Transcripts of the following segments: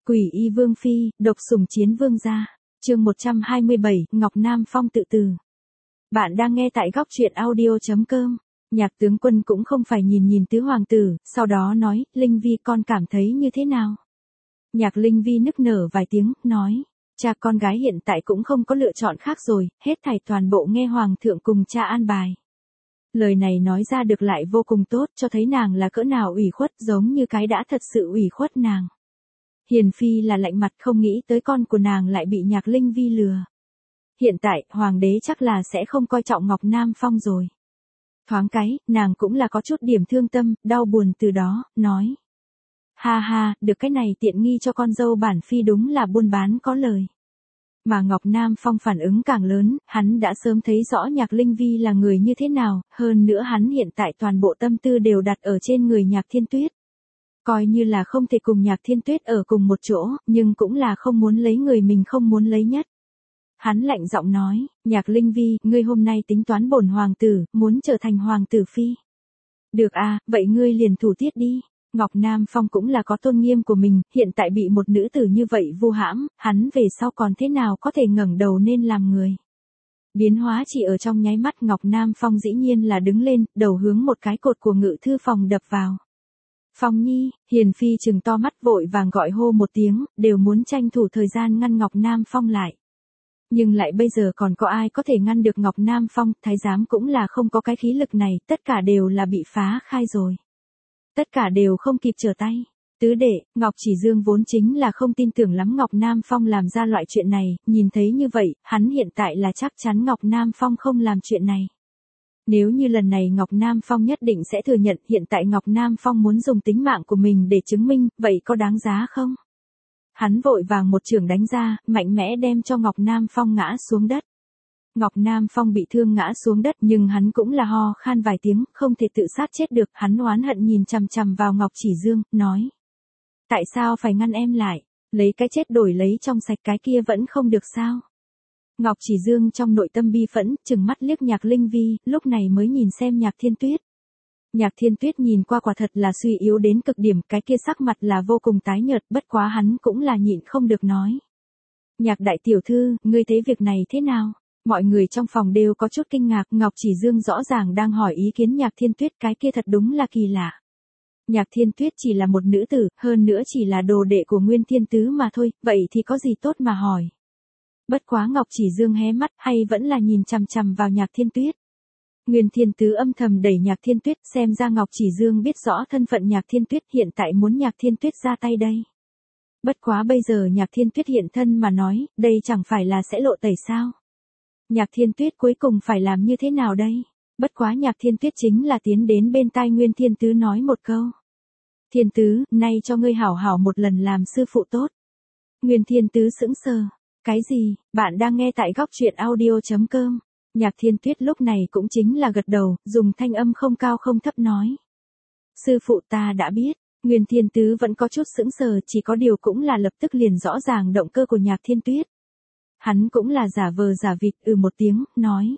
Quỷ y vương phi, độc sủng chiến vương gia. Chương 127, Ngọc Nam Phong tự tử. Bạn đang nghe tại góc truyện audio.com. Nhạc tướng quân cũng không phải nhìn tứ hoàng tử, sau đó nói, Linh Vi con cảm thấy như thế nào? Nhạc Linh Vi nức nở vài tiếng, nói, cha con gái hiện tại cũng không có lựa chọn khác rồi, hết thảy toàn bộ nghe hoàng thượng cùng cha an bài. Lời này nói ra được lại vô cùng tốt, cho thấy nàng là cỡ nào ủy khuất, giống như cái đã thật sự ủy khuất nàng. Hiền phi là lạnh mặt, không nghĩ tới con của nàng lại bị Nhạc Linh Vi lừa. Hiện tại, hoàng đế chắc là sẽ không coi trọng Ngọc Nam Phong rồi. Thoáng cái, nàng cũng là có chút điểm thương tâm, đau buồn từ đó, nói. Ha ha, được cái này tiện nghi cho con dâu bản phi đúng là buôn bán có lời. Mà Ngọc Nam Phong phản ứng càng lớn, hắn đã sớm thấy rõ Nhạc Linh Vi là người như thế nào, hơn nữa hắn hiện tại toàn bộ tâm tư đều đặt ở trên người Nhạc Thiên Tuyết. Coi như là không thể cùng Nhạc Thiên Tuyết ở cùng một chỗ, nhưng cũng là không muốn lấy người mình không muốn lấy nhất. Hắn lạnh giọng nói, Nhạc Linh Vi, ngươi hôm nay tính toán bổn hoàng tử, muốn trở thành hoàng tử phi. Được à, vậy ngươi liền thủ tiết đi. Ngọc Nam Phong cũng là có tôn nghiêm của mình, hiện tại bị một nữ tử như vậy vu hãm, hắn về sau còn thế nào có thể ngẩng đầu nên làm người. Biến hóa chỉ ở trong nháy mắt, Ngọc Nam Phong dĩ nhiên là đứng lên, đầu hướng một cái cột của ngự thư phòng đập vào. Phong Nhi, Hiền phi trừng to mắt vội vàng gọi hô một tiếng, đều muốn tranh thủ thời gian ngăn Ngọc Nam Phong lại. Nhưng lại bây giờ còn có ai có thể ngăn được Ngọc Nam Phong, thái giám cũng là không có cái khí lực này, tất cả đều là bị phá khai rồi. Tất cả đều không kịp trở tay. Tứ đệ, Ngọc Chỉ Dương vốn chính là không tin tưởng lắm Ngọc Nam Phong làm ra loại chuyện này, nhìn thấy như vậy, hắn hiện tại là chắc chắn Ngọc Nam Phong không làm chuyện này. Nếu như lần này Ngọc Nam Phong nhất định sẽ thừa nhận, hiện tại Ngọc Nam Phong muốn dùng tính mạng của mình để chứng minh, vậy có đáng giá không? Hắn vội vàng một chưởng đánh ra, mạnh mẽ đem cho Ngọc Nam Phong ngã xuống đất. Ngọc Nam Phong bị thương ngã xuống đất, nhưng hắn cũng là ho khan vài tiếng, không thể tự sát chết được, hắn oán hận nhìn chằm chằm vào Ngọc Chỉ Dương, nói. Tại sao phải ngăn em lại, lấy cái chết đổi lấy trong sạch cái kia vẫn không được sao? Ngọc Chỉ Dương trong nội tâm bi phẫn, trừng mắt liếc Nhạc Linh Vi, lúc này mới nhìn xem Nhạc Thiên Tuyết. Nhạc Thiên Tuyết nhìn qua quả thật là suy yếu đến cực điểm, cái kia sắc mặt là vô cùng tái nhợt, bất quá hắn cũng là nhịn không được nói. Nhạc đại tiểu thư, ngươi thấy việc này thế nào? Mọi người trong phòng đều có chút kinh ngạc, Ngọc Chỉ Dương rõ ràng đang hỏi ý kiến Nhạc Thiên Tuyết, cái kia thật đúng là kỳ lạ. Nhạc Thiên Tuyết chỉ là một nữ tử, hơn nữa chỉ là đồ đệ của Nguyên Thiên Tứ mà thôi, vậy thì có gì tốt mà hỏi. Bất quá Ngọc Chỉ Dương hé mắt, hay vẫn là nhìn chằm chằm vào Nhạc Thiên Tuyết. Nguyên Thiên Tứ âm thầm đẩy Nhạc Thiên Tuyết, xem ra Ngọc Chỉ Dương biết rõ thân phận Nhạc Thiên Tuyết, hiện tại muốn Nhạc Thiên Tuyết ra tay đây. Bất quá bây giờ Nhạc Thiên Tuyết hiện thân mà nói, đây chẳng phải là sẽ lộ tẩy sao? Nhạc Thiên Tuyết cuối cùng phải làm như thế nào đây? Bất quá Nhạc Thiên Tuyết chính là tiến đến bên tai Nguyên Thiên Tứ nói một câu. Thiên Tứ, nay cho ngươi hảo hảo một lần làm sư phụ tốt. Nguyên Thiên Tứ sững sờ. Cái gì? Bạn đang nghe tại góc truyện audio.com. Nhạc Thiên Tuyết lúc này cũng chính là gật đầu, dùng thanh âm không cao không thấp nói. Sư phụ ta đã biết. Nguyên Thiên Tứ vẫn có chút sững sờ, chỉ có điều cũng là lập tức liền rõ ràng động cơ của Nhạc Thiên Tuyết. Hắn cũng là giả vờ giả vịt, một tiếng, nói.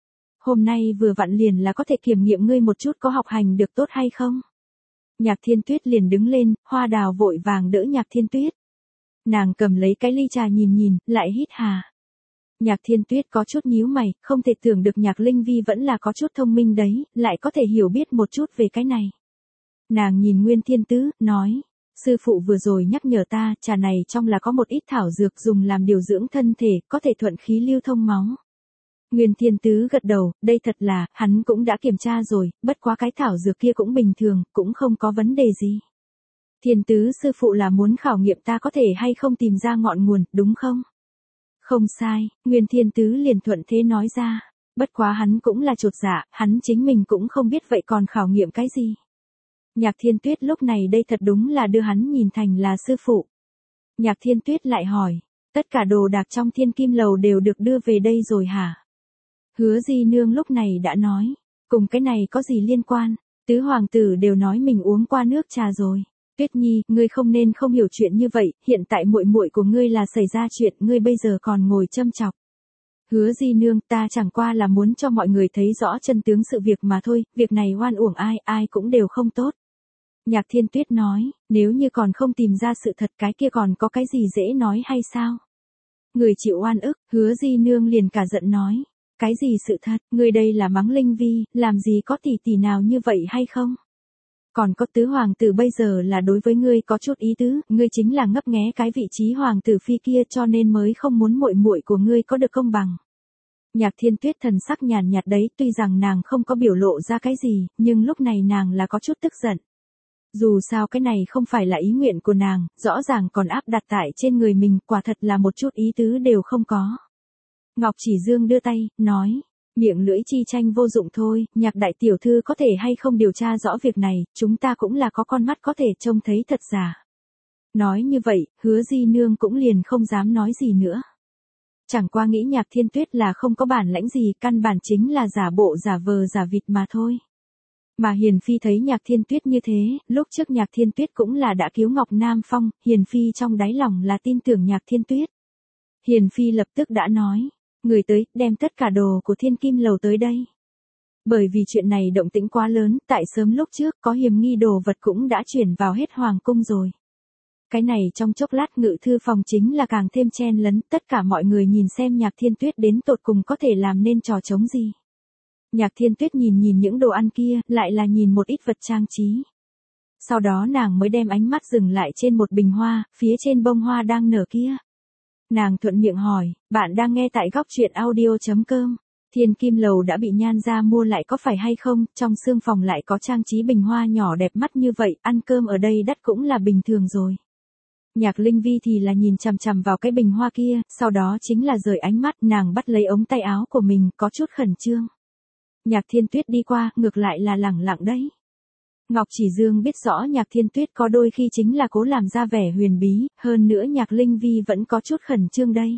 Hôm nay vừa vặn liền là có thể kiểm nghiệm ngươi một chút có học hành được tốt hay không. Nhạc Thiên Tuyết liền đứng lên, Hoa Đào vội vàng đỡ Nhạc Thiên Tuyết. Nàng cầm lấy cái ly trà nhìn, lại hít hà. Nhạc Thiên Tuyết có chút nhíu mày, không thể tưởng được Nhạc Linh Vi vẫn là có chút thông minh đấy, lại có thể hiểu biết một chút về cái này. Nàng nhìn Nguyên Thiên Tứ, nói. Sư phụ vừa rồi nhắc nhở ta, trà này trong là có một ít thảo dược dùng làm điều dưỡng thân thể, có thể thuận khí lưu thông máu. Nguyên Thiên Tứ gật đầu, đây thật là, hắn cũng đã kiểm tra rồi, bất quá cái thảo dược kia cũng bình thường, cũng không có vấn đề gì. Thiên Tứ sư phụ là muốn khảo nghiệm ta có thể hay không tìm ra ngọn nguồn, đúng không? Không sai, Nguyên Thiên Tứ liền thuận thế nói ra, bất quá hắn cũng là chột dạ, hắn chính mình cũng không biết vậy còn khảo nghiệm cái gì. Nhạc Thiên Tuyết lúc này đây thật đúng là đưa hắn nhìn thành là sư phụ. Nhạc Thiên Tuyết lại hỏi, tất cả đồ đạc trong Thiên Kim Lầu đều được đưa về đây rồi hả? Hứa Di Nương lúc này đã nói, cùng cái này có gì liên quan, tứ hoàng tử đều nói mình uống qua nước trà rồi. Tuyết Nhi, ngươi không nên không hiểu chuyện như vậy, hiện tại muội muội của ngươi là xảy ra chuyện, ngươi bây giờ còn ngồi châm chọc. Hứa Di Nương, ta chẳng qua là muốn cho mọi người thấy rõ chân tướng sự việc mà thôi, việc này oan uổng ai cũng đều không tốt. Nhạc Thiên Tuyết nói, nếu như còn không tìm ra sự thật cái kia còn có cái gì dễ nói hay sao? Người chịu oan ức, Hứa Di Nương liền cả giận nói. Cái gì sự thật, người đây là mắng Linh Vi, làm gì có tỷ tỷ nào như vậy hay không? Còn có tứ hoàng tử bây giờ là đối với ngươi có chút ý tứ, ngươi chính là ngấp nghé cái vị trí hoàng tử phi kia cho nên mới không muốn muội muội của ngươi có được công bằng. Nhạc Thiên Tuyết thần sắc nhàn nhạt đấy, tuy rằng nàng không có biểu lộ ra cái gì, nhưng lúc này nàng là có chút tức giận. Dù sao cái này không phải là ý nguyện của nàng, rõ ràng còn áp đặt tại trên người mình, quả thật là một chút ý tứ đều không có. Ngọc Chỉ Dương đưa tay, nói, miệng lưỡi chi tranh vô dụng thôi, Nhạc đại tiểu thư có thể hay không điều tra rõ việc này, chúng ta cũng là có con mắt có thể trông thấy thật giả. Nói như vậy, Hứa Di Nương cũng liền không dám nói gì nữa. Chẳng qua nghĩ Nhạc Thiên Tuyết là không có bản lãnh gì, căn bản chính là giả bộ giả vờ giả vịt mà thôi. Mà Hiền Phi thấy Nhạc Thiên Tuyết như thế, lúc trước Nhạc Thiên Tuyết cũng là đã cứu Ngọc Nam Phong, Hiền Phi trong đáy lòng là tin tưởng Nhạc Thiên Tuyết. Hiền Phi lập tức đã nói, người tới, đem tất cả đồ của Thiên Kim Lầu tới đây. Bởi vì chuyện này động tĩnh quá lớn, tại sớm lúc trước có hiểm nghi đồ vật cũng đã chuyển vào hết hoàng cung rồi. Cái này trong chốc lát ngự thư phòng chính là càng thêm chen lấn, tất cả mọi người nhìn xem Nhạc Thiên Tuyết đến tột cùng có thể làm nên trò trống gì. Nhạc Thiên Tuyết nhìn những đồ ăn kia, lại là nhìn một ít vật trang trí. Sau đó nàng mới đem ánh mắt dừng lại trên một bình hoa, phía trên bông hoa đang nở kia. Nàng thuận miệng hỏi, bạn đang nghe tại góc truyện audio.com. Thiên Kim Lầu đã bị Nhan gia mua lại có phải hay không, trong xương phòng lại có trang trí bình hoa nhỏ đẹp mắt như vậy, ăn cơm ở đây đắt cũng là bình thường rồi. Nhạc Linh Vi thì là nhìn chằm chằm vào cái bình hoa kia, sau đó chính là rời ánh mắt, nàng bắt lấy ống tay áo của mình, có chút khẩn trương. Nhạc Thiên Tuyết đi qua, ngược lại là lẳng lặng đấy. Ngọc Chỉ Dương biết rõ Nhạc Thiên Tuyết có đôi khi chính là cố làm ra vẻ huyền bí, hơn nữa Nhạc Linh Vi vẫn có chút khẩn trương đây.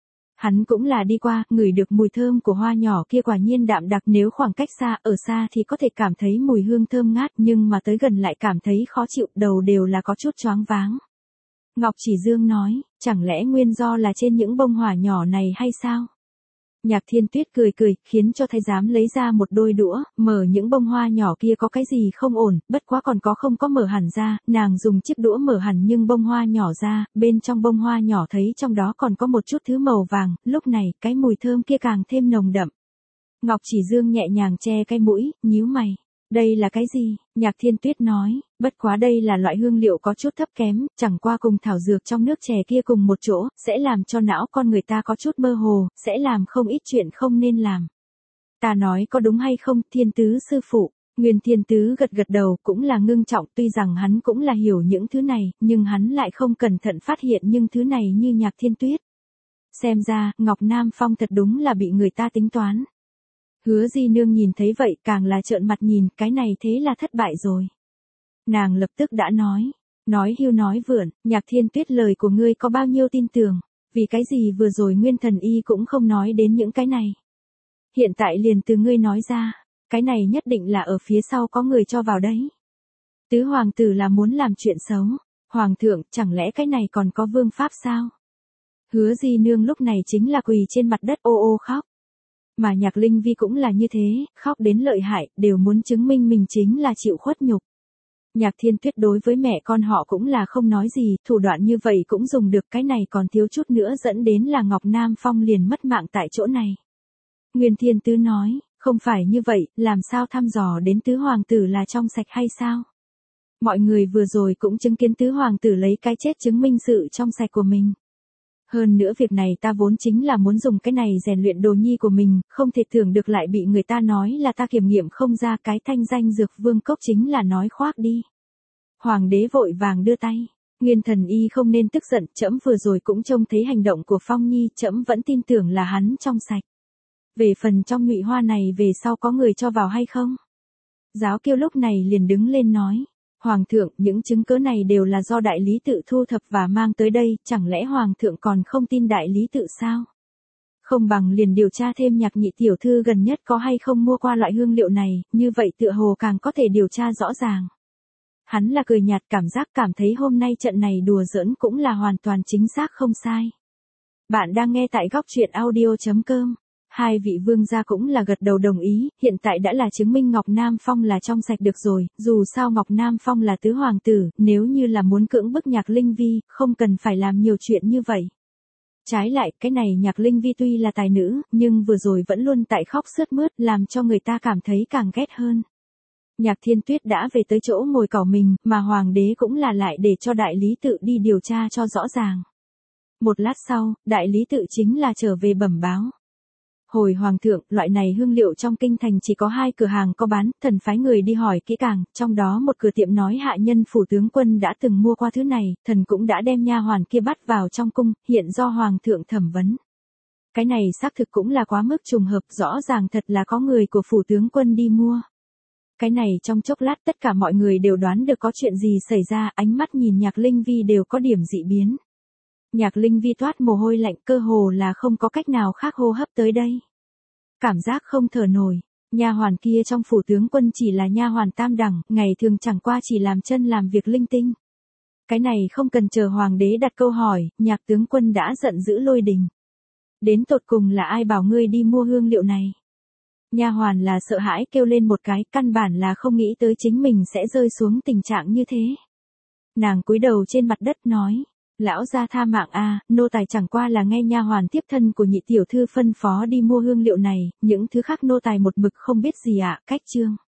Hắn cũng là đi qua, ngửi được mùi thơm của hoa nhỏ kia quả nhiên đạm đặc, nếu khoảng cách xa, ở xa thì có thể cảm thấy mùi hương thơm ngát, nhưng mà tới gần lại cảm thấy khó chịu, đầu đều là có chút choáng váng. Ngọc Chỉ Dương nói, chẳng lẽ nguyên do là trên những bông hoa nhỏ này hay sao? Nhạc Thiên Tuyết cười cười, khiến cho thái giám lấy ra một đôi đũa, mở những bông hoa nhỏ kia có cái gì không ổn, bất quá còn có không có mở hẳn ra, nàng dùng chiếc đũa mở hẳn nhưng bông hoa nhỏ ra, bên trong bông hoa nhỏ thấy trong đó còn có một chút thứ màu vàng, lúc này, cái mùi thơm kia càng thêm nồng đậm. Ngọc Chỉ Dương nhẹ nhàng che cái mũi, nhíu mày. Đây là cái gì? Nhạc Thiên Tuyết nói, bất quá đây là loại hương liệu có chút thấp kém, chẳng qua cùng thảo dược trong nước chè kia cùng một chỗ, sẽ làm cho não con người ta có chút mơ hồ, sẽ làm không ít chuyện không nên làm. Ta nói có đúng hay không, Thiên Tứ sư phụ? Nguyên Thiên Tứ gật gật đầu, cũng là ngưng trọng, tuy rằng hắn cũng là hiểu những thứ này, nhưng hắn lại không cẩn thận phát hiện những thứ này như Nhạc Thiên Tuyết. Xem ra, Ngọc Nam Phong thật đúng là bị người ta tính toán. Hứa Di Nương nhìn thấy vậy càng là trợn mặt nhìn, cái này thế là thất bại rồi. Nàng lập tức đã nói hưu nói vượn, Nhạc Thiên Tuyết lời của ngươi có bao nhiêu tin tưởng, vì cái gì vừa rồi Nguyên Thần Y cũng không nói đến những cái này. Hiện tại liền từ ngươi nói ra, cái này nhất định là ở phía sau có người cho vào đấy. Tứ hoàng tử là muốn làm chuyện xấu, hoàng thượng, chẳng lẽ cái này còn có vương pháp sao? Hứa Di Nương lúc này chính là quỳ trên mặt đất ô ô khóc. Mà Nhạc Linh Vi cũng là như thế, khóc đến lợi hại, đều muốn chứng minh mình chính là chịu khuất nhục. Nhạc Thiên Tuyết đối với mẹ con họ cũng là không nói gì, thủ đoạn như vậy cũng dùng được, cái này còn thiếu chút nữa dẫn đến là Ngọc Nam Phong liền mất mạng tại chỗ này. Nguyên Thiên Tứ nói, không phải như vậy, làm sao thăm dò đến tứ hoàng tử là trong sạch hay sao? Mọi người vừa rồi cũng chứng kiến tứ hoàng tử lấy cái chết chứng minh sự trong sạch của mình. Hơn nữa việc này ta vốn chính là muốn dùng cái này rèn luyện đồ nhi của mình, không thể tưởng được lại bị người ta nói là ta kiểm nghiệm không ra, cái thanh danh Dược Vương Cốc chính là nói khoác đi. Hoàng đế vội vàng đưa tay, Nguyên Thần Y không nên tức giận, trẫm vừa rồi cũng trông thấy hành động của Phong Nhi, trẫm vẫn tin tưởng là hắn trong sạch. Về phần trong nhụy hoa này về sau có người cho vào hay không? Giáo Kiêu lúc này liền đứng lên nói. Hoàng thượng, những chứng cứ này đều là do đại lý tự thu thập và mang tới đây, chẳng lẽ hoàng thượng còn không tin đại lý tự sao? Không bằng liền điều tra thêm Nhạc nhị tiểu thư gần nhất có hay không mua qua loại hương liệu này, như vậy tựa hồ càng có thể điều tra rõ ràng. Hắn là cười nhạt, cảm thấy hôm nay trận này đùa giỡn cũng là hoàn toàn chính xác không sai. Bạn đang nghe tại góc truyện audio.com. Hai vị vương gia cũng là gật đầu đồng ý, hiện tại đã là chứng minh Ngọc Nam Phong là trong sạch được rồi, dù sao Ngọc Nam Phong là tứ hoàng tử, nếu như là muốn cưỡng bức Nhạc Linh Vi, không cần phải làm nhiều chuyện như vậy. Trái lại, cái này Nhạc Linh Vi tuy là tài nữ, nhưng vừa rồi vẫn luôn tại khóc sướt mướt, làm cho người ta cảm thấy càng ghét hơn. Nhạc Thiên Tuyết đã về tới chỗ ngồi cỏ mình, mà hoàng đế cũng là lại để cho đại lý tự đi điều tra cho rõ ràng. Một lát sau, đại lý tự chính là trở về bẩm báo. Hồi hoàng thượng, loại này hương liệu trong kinh thành chỉ có 2 cửa hàng có bán, thần phái người đi hỏi kỹ càng, trong đó một cửa tiệm nói hạ nhân phủ tướng quân đã từng mua qua thứ này, thần cũng đã đem nha hoàn kia bắt vào trong cung, hiện do hoàng thượng thẩm vấn. Cái này xác thực cũng là quá mức trùng hợp, rõ ràng thật là có người của phủ tướng quân đi mua. Cái này trong chốc lát tất cả mọi người đều đoán được có chuyện gì xảy ra, ánh mắt nhìn Nhạc Linh Vi đều có điểm dị biến. Nhạc Linh Vi toát mồ hôi lạnh, cơ hồ là không có cách nào khác hô hấp tới đây. Cảm giác không thở nổi, nha hoàn kia trong phủ tướng quân chỉ là nha hoàn tam đẳng, ngày thường chẳng qua chỉ làm chân làm việc linh tinh. Cái này không cần chờ hoàng đế đặt câu hỏi, Nhạc tướng quân đã giận dữ lôi đình. Đến tột cùng là ai bảo ngươi đi mua hương liệu này? Nha hoàn là sợ hãi kêu lên một cái, căn bản là không nghĩ tới chính mình sẽ rơi xuống tình trạng như thế. Nàng cúi đầu trên mặt đất nói, lão gia tha mạng a, nô tài chẳng qua là nghe nha hoàn tiếp thân của nhị tiểu thư phân phó đi mua hương liệu này, những thứ khác nô tài một mực không biết gì ạ. Cách chương